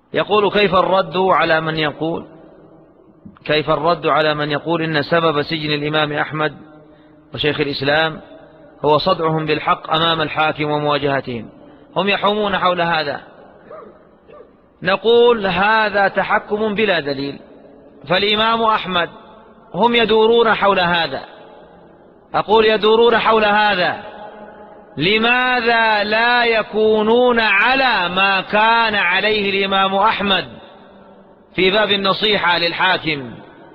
يقول: كيف الرد على من يقول إن سبب سجن الإمام أحمد وشيخ الإسلام هو صدعهم بالحق أمام الحاكم ومواجهتهم؟ هم يحومون حول هذا. نقول: هذا تحكم بلا دليل، فالإمام أحمد هم يدورون حول هذا. أقول يدورون حول هذا، لماذا لا يكونون على ما كان عليه الإمام أحمد في باب النصيحة للحاكم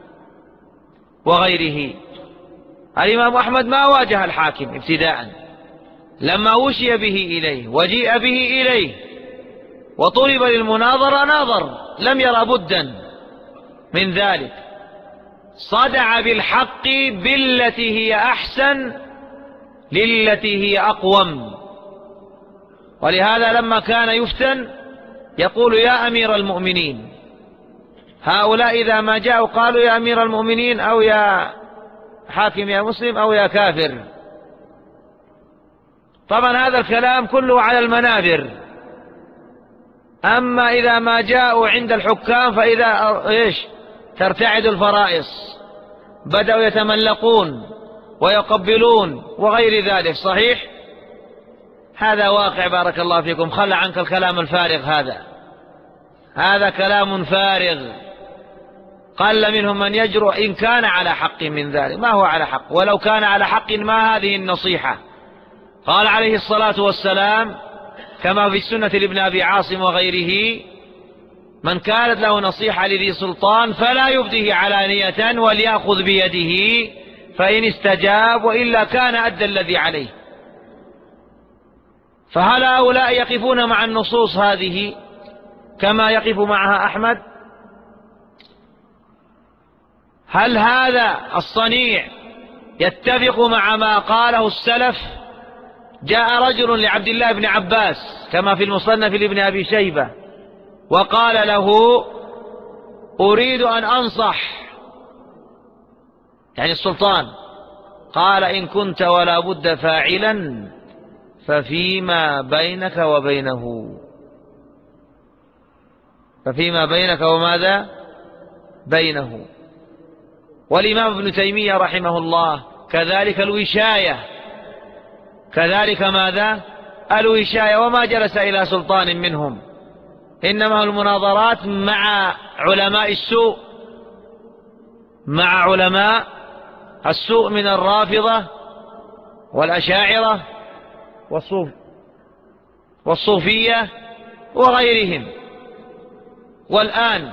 وغيره؟ الإمام أحمد ما واجه الحاكم ابتداء، لما وشي به إليه وجيء به إليه وطلب للمناظرة ناظر، لم يرى بدا من ذلك، صدع بالحق بالتي هي أحسن للتي هي أقوم. ولهذا لما كان يفتن يقول: يا أمير المؤمنين. هؤلاء إذا ما جاءوا قالوا: يا أمير المؤمنين، أو يا حاكم يا مسلم، أو يا كافر. طبعا هذا الكلام كله على المنابر. أما إذا ما جاءوا عند الحكام فإذا ترتعد الفرائص، بدأوا يتملقون ويقبلون وغير ذلك. صحيح؟ هذا واقع. بارك الله فيكم. خلى عنك الكلام الفارغ هذا كلام فارغ. قل منهم من يجرؤ إن كان على حق من ذلك. ما هو على حق؟ ولو كان على حق ما هذه النصيحة. قال عليه الصلاة والسلام كما في السنة لابن أبي عاصم وغيره: من كانت له نصيحة لذي سلطان فلا يبده علانية وليأخذ بيده، فإن استجاب وإلا كان أدى الذي عليه. فهل هؤلاء يقفون مع النصوص هذه كما يقف معها أحمد؟ هل هذا الصنيع يتفق مع ما قاله السلف؟ جاء رجل لعبد الله بن عباس كما في المصنف لابن أبي شيبة وقال له: أريد أن أنصح، يعني السلطان. قال: إن كنت ولا بد فاعلا ففيما بينك وماذا بينه. والإمام ابن تيمية رحمه الله كذلك الوشاية، كذلك ماذا؟ الوشاية. وما جلس إلى سلطان منهم، إنما المناظرات مع علماء السوء، من الرافضة والأشاعرة والصوفية وغيرهم. والآن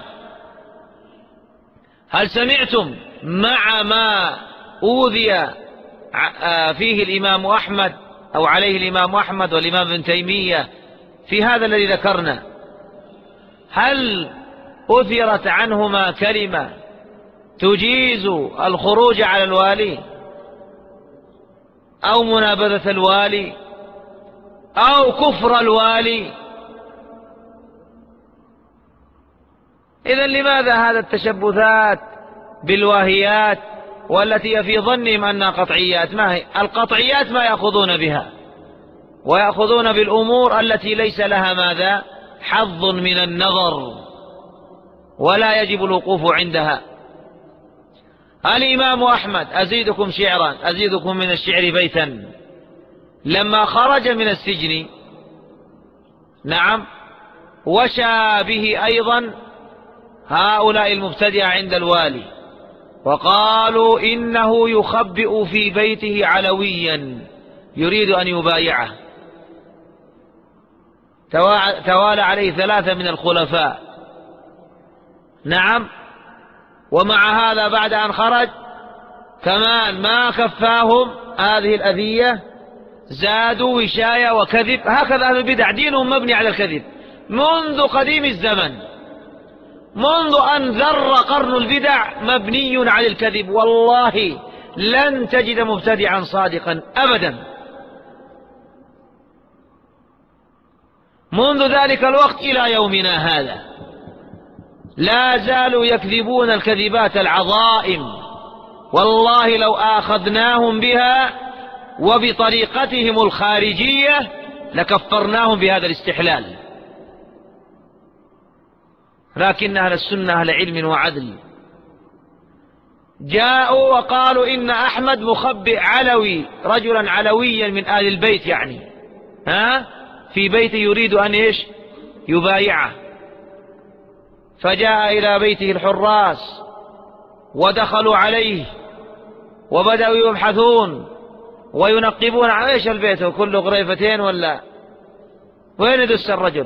هل سمعتم مع ما أوذي فيه الإمام أحمد أو عليه الإمام أحمد والإمام ابن تيمية في هذا الذي ذكرنا، هل أثرت عنهما كلمة تجيز الخروج على الوالي أو منابذة الوالي أو كفر الوالي؟ إذن لماذا هذا التشبثات بالواهيات والتي في ظنهم أنها قطعيات؟ ما هي القطعيات؟ ما يأخذون بها، ويأخذون بالأمور التي ليس لها ماذا؟ حظ من النظر، ولا يجب الوقوف عندها. الإمام أحمد، أزيدكم شعرا، أزيدكم من الشعر بيتا، لما خرج من السجن وشى به أيضا هؤلاء المبتدعة عند الوالي، وقالوا إنه يخبئ في بيته علويا يريد أن يبايعه. توالى عليه 3 من الخلفاء. ومع هذا بعد أن خرج كمان ما كفاهم هذه الأذية، زادوا وشاية وكذب. هكذا أهل البدع دينهم مبني على الكذب منذ قديم الزمن، منذ أن ذر قرن البدع مبني على الكذب. والله لن تجد مبتدعا صادقا أبدا. منذ ذلك الوقت إلى يومنا هذا لا زالوا يكذبون الكذبات العظائم. والله لو آخذناهم بها وبطريقتهم الخارجية لكفرناهم بهذا الاستحلال. لكن أهل السنة أهل علم وعدل. جاءوا وقالوا إن أحمد مخبئ علوي، رجلا علويا من آل البيت يعني، في بيته يريد أن إيش يبايعه. فجاء إلى بيته الحراس ودخلوا عليه وبدأوا يبحثون وينقبون عن إيش البيت، وكله غريفتين ولا وين دس الرجل؟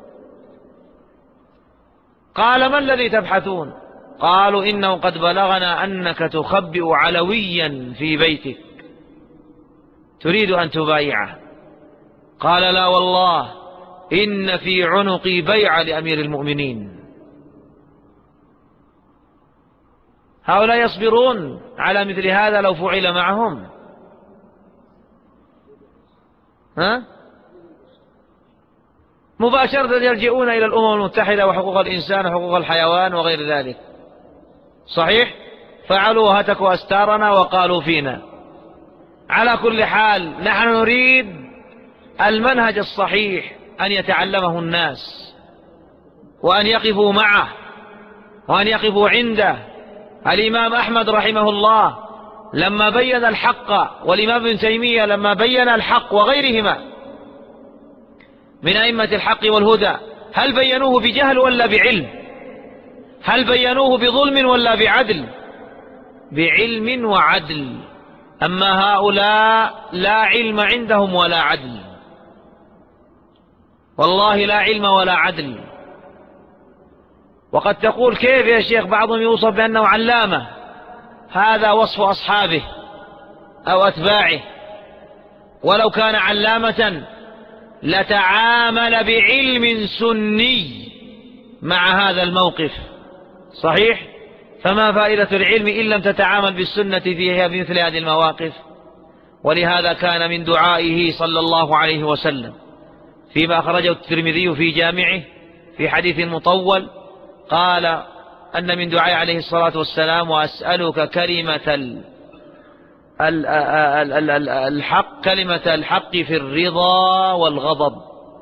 قال: ما الذي تبحثون؟ قالوا: إنه قد بلغنا أنك تخبئ علويا في بيتك تريد أن تبايعه. قال: لا والله، إن في عنقي بيعة لأمير المؤمنين. هؤلاء يصبرون على مثل هذا لو فعل معهم؟ مباشرة يلجئون إلى الأمم المتحدة وحقوق الإنسان وحقوق الحيوان وغير ذلك. صحيح؟ فعلوا وهتكوا أستارنا وقالوا فينا. على كل حال نحن نريد المنهج الصحيح أن يتعلمه الناس وأن يقفوا معه وأن يقفوا عنده. الإمام أحمد رحمه الله لما بين الحق، والإمام ابن تيمية لما بين الحق وغيرهما من أئمة الحق والهدى، هل بينوه بجهل ولا بعلم؟ هل بينوه بظلم ولا بعدل؟ بعلم وعدل. أما هؤلاء لا علم عندهم ولا عدل، والله لا علم ولا عدل. وقد تقول: كيف يا شيخ بعضهم يوصف بأنه علامة؟ هذا وصف أصحابه أو أتباعه، ولو كان علامة لتعامل بعلم سني مع هذا الموقف. صحيح؟ فما فائدة العلم إن لم تتعامل بالسنة فيها بمثل هذه المواقف؟ ولهذا كان من دعائه صلى الله عليه وسلم فيما أخرجه الترمذي في جامعه في حديث مطول، قال أن من دعائه عليه الصلاة والسلام: وأسألك كلمة الحق، كلمة الحق في الرضا والغضب.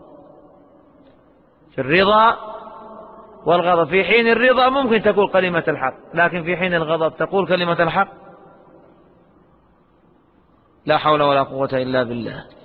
في الرضا والغضب. في حين الرضا ممكن تقول كلمة الحق، لكن في حين الغضب تقول كلمة الحق؟ لا حول ولا قوة إلا بالله.